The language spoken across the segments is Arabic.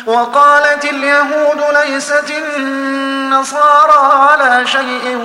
وقالت اليهود ليست النصارى على شيء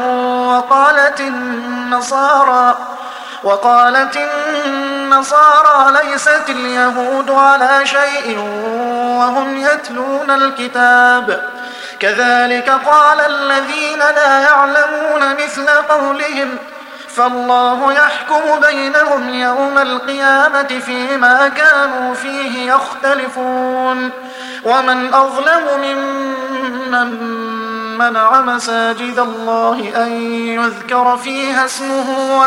وقالت النصارى ليست اليهود على شيء وهم يتلون الكتاب كذلك قال الذين لا يعلمون مثل قولهم فالله يحكم بينهم يوم القيامة فيما كانوا فيه يختلفون ومن أظلم ممن منع مساجد الله أن يذكر فيها اسمه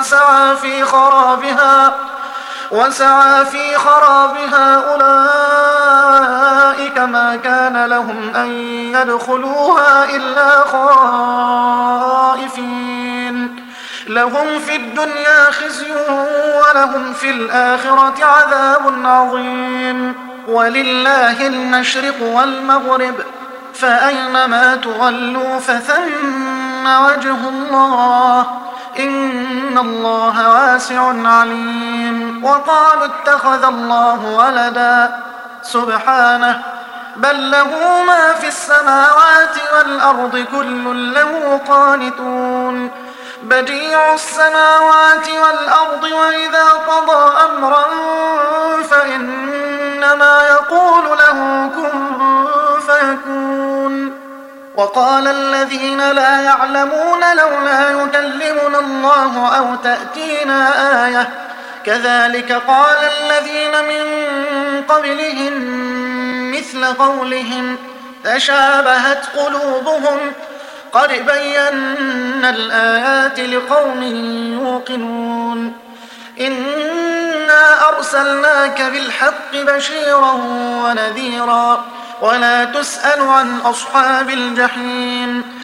وسعى في خرابها أولئك ما كان لهم أن يدخلوها إلا خائفين لهم في الدنيا خزي ولهم في الآخرة عذاب عظيم ولله المشرق والمغرب فأينما تولوا فثم وجه الله إن الله واسع عليم وقالوا اتخذ الله ولدا سبحانه بل له ما في السماوات والأرض كل له قانتون بديع السماوات والأرض وإذا قضى أمرا فإنما يقول له كن فيكون وقال الذين لا يعلمون لولا يكلمنا الله أو تأتينا آية كذلك قال الذين من قبلهم مثل قولهم تشابهت قلوبهم قد بينا الآيات لقوم يوقنون إنا أرسلناك بالحق بشيرا ونذيرا ولا تسأل عن أصحاب الجحيم